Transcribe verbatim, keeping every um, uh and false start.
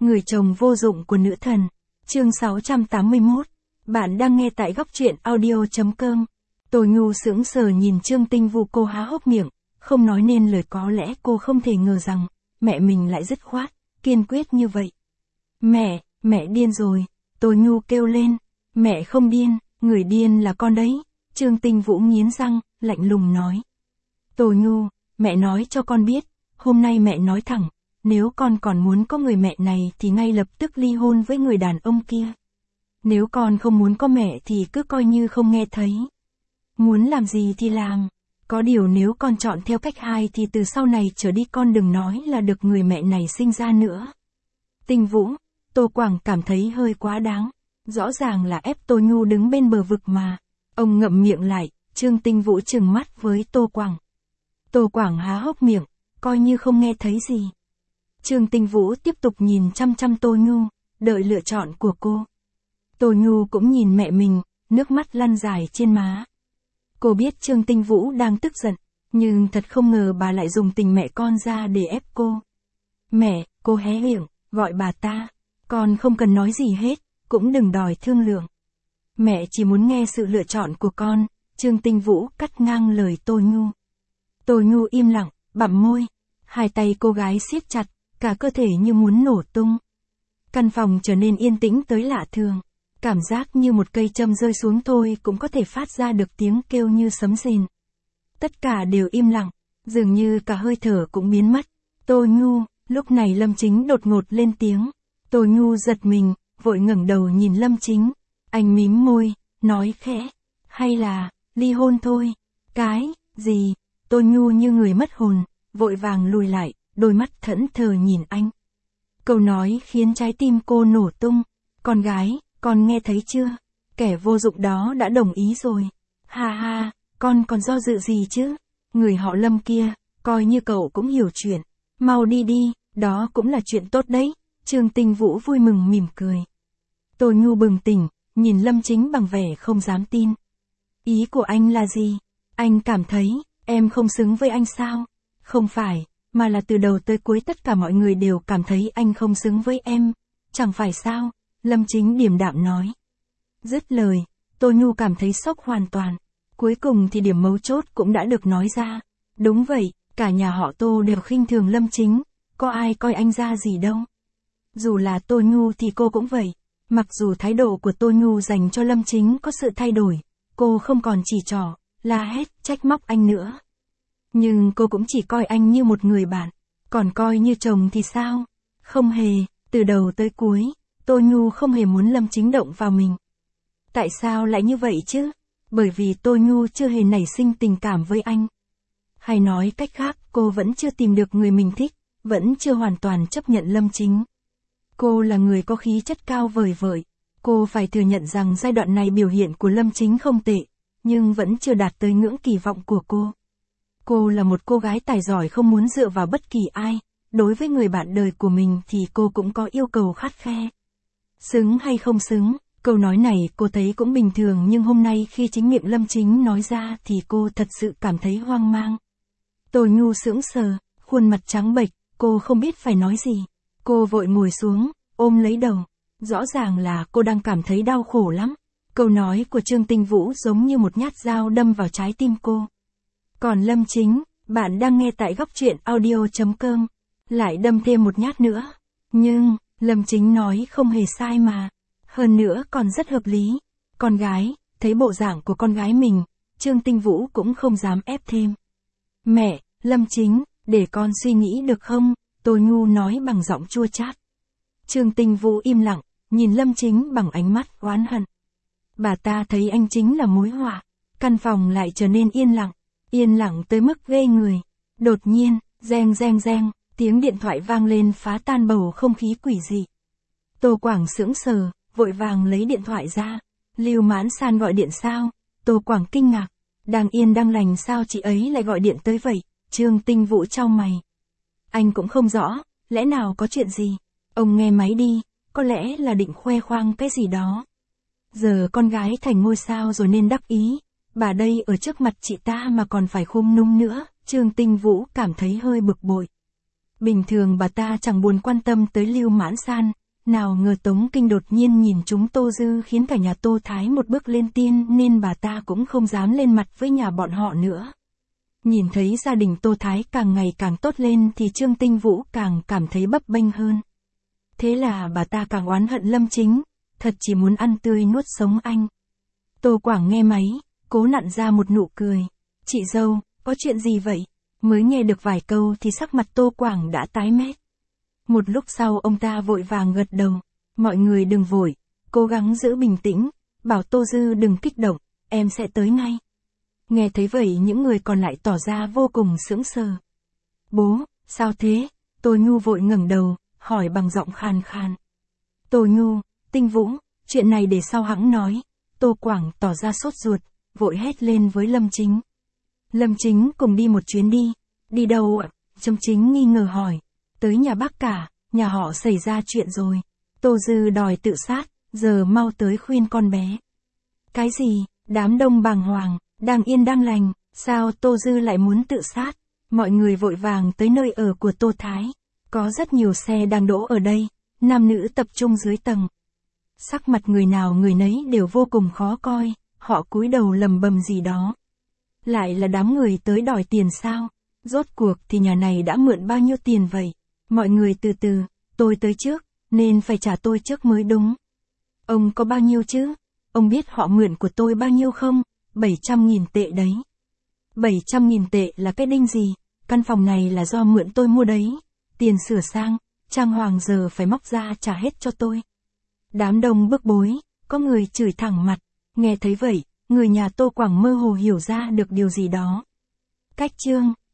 Người chồng vô dụng của nữ thần. Chương sáu trăm tám mươi mốt. Bạn đang nghe tại góc truyện audio chấm com. Tô Nhu sững sờ nhìn Trương Tinh Vũ, cô há hốc miệng, không nói nên lời. Có lẽ cô không thể ngờ rằng, mẹ mình lại dứt khoát, kiên quyết như vậy. Mẹ, mẹ điên rồi. Tô Nhu kêu lên. Mẹ không điên, người điên là con đấy. Trương Tinh Vũ nghiến răng, lạnh lùng nói. Tô Nhu, mẹ nói cho con biết, hôm nay mẹ nói thẳng, nếu con còn muốn có người mẹ này thì ngay lập tức ly hôn với người đàn ông kia. Nếu con không muốn có mẹ thì cứ coi như không nghe thấy. Muốn làm gì thì làm. Có điều nếu con chọn theo cách hai thì từ sau này trở đi con đừng nói là được người mẹ này sinh ra nữa. Tinh Vũ, Tô Quảng cảm thấy hơi quá đáng. Rõ ràng là ép Tô Nhu đứng bên bờ vực mà. Ông ngậm miệng lại, Trương Tinh Vũ trừng mắt với Tô Quảng. Tô Quảng há hốc miệng, coi như không nghe thấy gì. Trương Tinh Vũ tiếp tục nhìn chăm chăm Tô Nhu, đợi lựa chọn của cô. Tô Nhu cũng nhìn mẹ mình, nước mắt lăn dài trên má. Cô biết Trương Tinh Vũ đang tức giận, nhưng thật không ngờ bà lại dùng tình mẹ con ra để ép cô. Mẹ, cô hé miệng, gọi bà ta. Con không cần nói gì hết, cũng đừng đòi thương lượng. Mẹ chỉ muốn nghe sự lựa chọn của con. Trương Tinh Vũ cắt ngang lời Tô Nhu. Tô Nhu im lặng, bặm môi. Hai tay cô gái siết chặt, cả cơ thể như muốn nổ tung. Căn phòng trở nên yên tĩnh tới lạ thường. Cảm giác như một cây châm rơi xuống thôi cũng có thể phát ra được tiếng kêu như sấm rền. Tất cả đều im lặng, dường như cả hơi thở cũng biến mất. Tô Nhu, lúc này Lâm Chính đột ngột lên tiếng. Tô Nhu giật mình, vội ngẩng đầu nhìn Lâm Chính. Anh mím môi, nói khẽ. Hay là, ly hôn thôi. Cái, gì? Tô Nhu như người mất hồn, vội vàng lùi lại, đôi mắt thẫn thờ nhìn anh. Câu nói khiến trái tim cô nổ tung. Con gái, con nghe thấy chưa? Kẻ vô dụng đó đã đồng ý rồi. Ha ha, con còn do dự gì chứ? Người họ Lâm kia, coi như cậu cũng hiểu chuyện. Mau đi đi, đó cũng là chuyện tốt đấy. Trương Tinh Vũ vui mừng mỉm cười. Tô Nhu bừng tỉnh, nhìn Lâm Chính bằng vẻ không dám tin. Ý của anh là gì? Anh cảm thấy, em không xứng với anh sao? Không phải, mà là từ đầu tới cuối tất cả mọi người đều cảm thấy anh không xứng với em. Chẳng phải sao? Lâm Chính điềm đạm nói. Dứt lời, Tô Nhu cảm thấy sốc hoàn toàn. Cuối cùng thì điểm mấu chốt cũng đã được nói ra. Đúng vậy, cả nhà họ Tô đều khinh thường Lâm Chính. Có ai coi anh ra gì đâu. Dù là Tô Nhu thì cô cũng vậy. Mặc dù thái độ của Tô Nhu dành cho Lâm Chính có sự thay đổi, cô không còn chỉ trỏ, la hét, trách móc anh nữa. Nhưng cô cũng chỉ coi anh như một người bạn, còn coi như chồng thì sao? Không hề, từ đầu tới cuối, Tô Nhu không hề muốn Lâm Chính động vào mình. Tại sao lại như vậy chứ? Bởi vì Tô Nhu chưa hề nảy sinh tình cảm với anh. Hay nói cách khác, cô vẫn chưa tìm được người mình thích, vẫn chưa hoàn toàn chấp nhận Lâm Chính. Cô là người có khí chất cao vời vợi. Cô phải thừa nhận rằng giai đoạn này biểu hiện của Lâm Chính không tệ, nhưng vẫn chưa đạt tới ngưỡng kỳ vọng của cô. Cô là một cô gái tài giỏi không muốn dựa vào bất kỳ ai. Đối với người bạn đời của mình thì cô cũng có yêu cầu khắt khe. Xứng hay không xứng, câu nói này cô thấy cũng bình thường, nhưng hôm nay khi chính miệng Lâm Chính nói ra thì cô thật sự cảm thấy hoang mang. Tô Nhu sững sờ, khuôn mặt trắng bệch, cô không biết phải nói gì. Cô vội ngồi xuống, ôm lấy đầu. Rõ ràng là cô đang cảm thấy đau khổ lắm. Câu nói của Trương Tinh Vũ giống như một nhát dao đâm vào trái tim cô. Còn Lâm Chính, bạn đang nghe tại góc truyện audio chấm com, lại đâm thêm một nhát nữa. Nhưng, Lâm Chính nói không hề sai mà. Hơn nữa còn rất hợp lý. Con gái, thấy bộ dạng của con gái mình, Trương Tinh Vũ cũng không dám ép thêm. Mẹ, Lâm Chính, để con suy nghĩ được không? Tô Nhu nói bằng giọng chua chát. Trương Tinh Vũ im lặng, nhìn Lâm Chính bằng ánh mắt oán hận. Bà ta thấy anh chính là mối họa. Căn phòng lại trở nên yên lặng, yên lặng tới mức ghê người. Đột nhiên, reng reng reng, tiếng điện thoại vang lên phá tan bầu không khí quỷ dị. Tô Quảng sững sờ, vội vàng lấy điện thoại ra. Lưu Mãn San gọi điện sao? Tô Quảng kinh ngạc. Đang yên đang lành sao chị ấy lại gọi điện tới vậy? Trương Tinh Vũ chau mày. Anh cũng không rõ, lẽ nào có chuyện gì? Ông nghe máy đi, có lẽ là định khoe khoang cái gì đó. Giờ con gái thành ngôi sao rồi nên đắc ý. Bà đây ở trước mặt chị ta mà còn phải khum nung nữa. Trương Tinh Vũ cảm thấy hơi bực bội. Bình thường bà ta chẳng buồn quan tâm tới Lưu Mãn San, nào ngờ Tống Kinh đột nhiên nhìn chúng Tô Dư khiến cả nhà Tô Thái một bước lên tiên nên bà ta cũng không dám lên mặt với nhà bọn họ nữa. Nhìn thấy gia đình Tô Thái càng ngày càng tốt lên thì Trương Tinh Vũ càng cảm thấy bấp bênh hơn. Thế là bà ta càng oán hận Lâm Chính, thật chỉ muốn ăn tươi nuốt sống anh. Tô Quảng nghe máy, cố nặn ra một nụ cười. Chị dâu, có chuyện gì vậy? Mới nghe được vài câu thì sắc mặt Tô Quảng đã tái mét. Một lúc sau ông ta vội vàng gật đầu. Mọi người đừng vội, cố gắng giữ bình tĩnh, bảo Tô Dư đừng kích động, em sẽ tới ngay. Nghe thấy vậy những người còn lại tỏ ra vô cùng sững sờ. Bố, sao thế? Tô Nhu vội ngẩng đầu, hỏi bằng giọng khan khan. Tô Nhu, Tinh Vũ, chuyện này để sau hẵng nói. Tô Quảng tỏ ra sốt ruột, vội hét lên với Lâm Chính. Lâm Chính cùng đi một chuyến đi. Đi đâu ạ? Trâm Chính nghi ngờ hỏi. Tới nhà bác cả, nhà họ xảy ra chuyện rồi. Tô Dư đòi tự sát, giờ mau tới khuyên con bé. Cái gì? Đám đông bàng hoàng, đang yên đang lành, sao Tô Dư lại muốn tự sát? Mọi người vội vàng tới nơi ở của Tô Thái. Có rất nhiều xe đang đỗ ở đây, nam nữ tập trung dưới tầng. Sắc mặt người nào người nấy đều vô cùng khó coi, họ cúi đầu lầm bầm gì đó. Lại là đám người tới đòi tiền sao? Rốt cuộc thì nhà này đã mượn bao nhiêu tiền vậy? Mọi người từ từ, tôi tới trước, nên phải trả tôi trước mới đúng. Ông có bao nhiêu chứ? Ông biết họ mượn của tôi bao nhiêu không? bảy trăm nghìn tệ đấy. bảy trăm nghìn tệ là cái đinh gì? Căn phòng này là do mượn tôi mua đấy. Tiền sửa sang, trang hoàng giờ phải móc ra trả hết cho tôi. Đám đông bức bối, có người chửi thẳng mặt. Nghe thấy vậy, người nhà Tô Quảng mơ hồ hiểu ra được điều gì đó. Cách chương